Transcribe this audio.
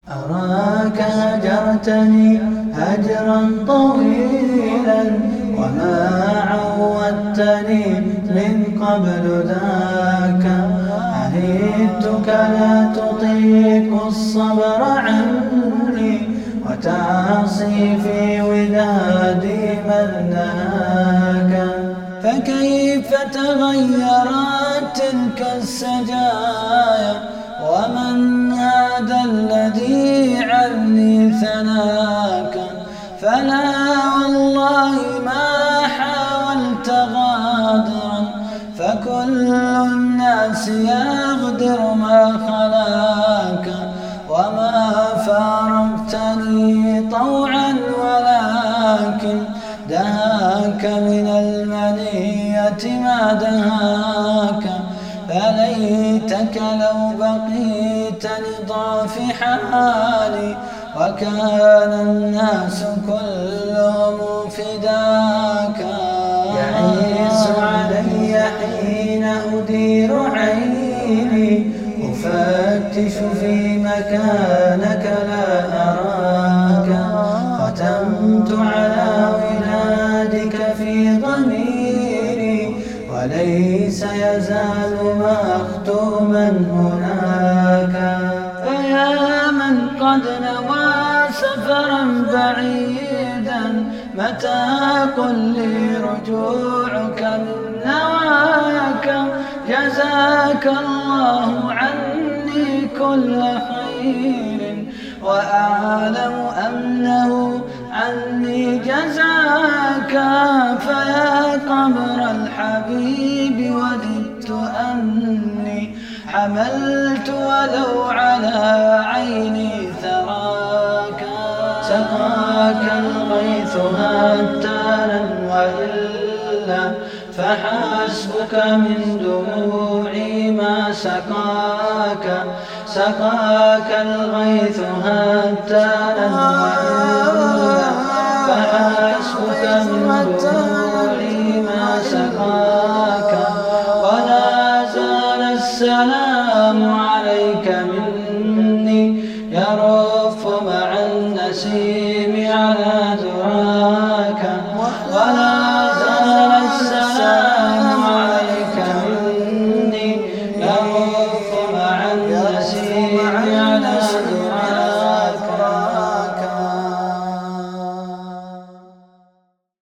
أراك هجرتني هجرا طويلا وما عودتني من قبل ذاك. عهدتك لا تطيق الصبر عني وتعصي في ودادي من نهاك. فكيف تغيرت تلك السجايا ومن هذا الذي عني ثناك. فلا والله ما حاولت غادرا فكل الناس يغدر ما خلاك. وما فارقتني طوعا ولكن دهاك من المنية ما دهاك. فليتك لو بقيت لضعف حالي وكان الناس كلهم فداك. يعيس علي حين أدير عيني أفتش في مكانك لا أراك. ختمت على ولادك في ضميري وليس يزال مختوما هناك. فيا من قد نوى سفرا بعيدا متى قل لي رجوعك من نواك. جزاك الله عني كل خير وأعلم أنه عني جزاك. فيا قبر الحبيب وددت أني حملت ولو على عيني ثراك. سقاك الغيث هتانا وإلا فحسبك من دموعي ما سقاك. سقاك الغيث هتانا وإلا فحسبك من دموعي ما سقاك.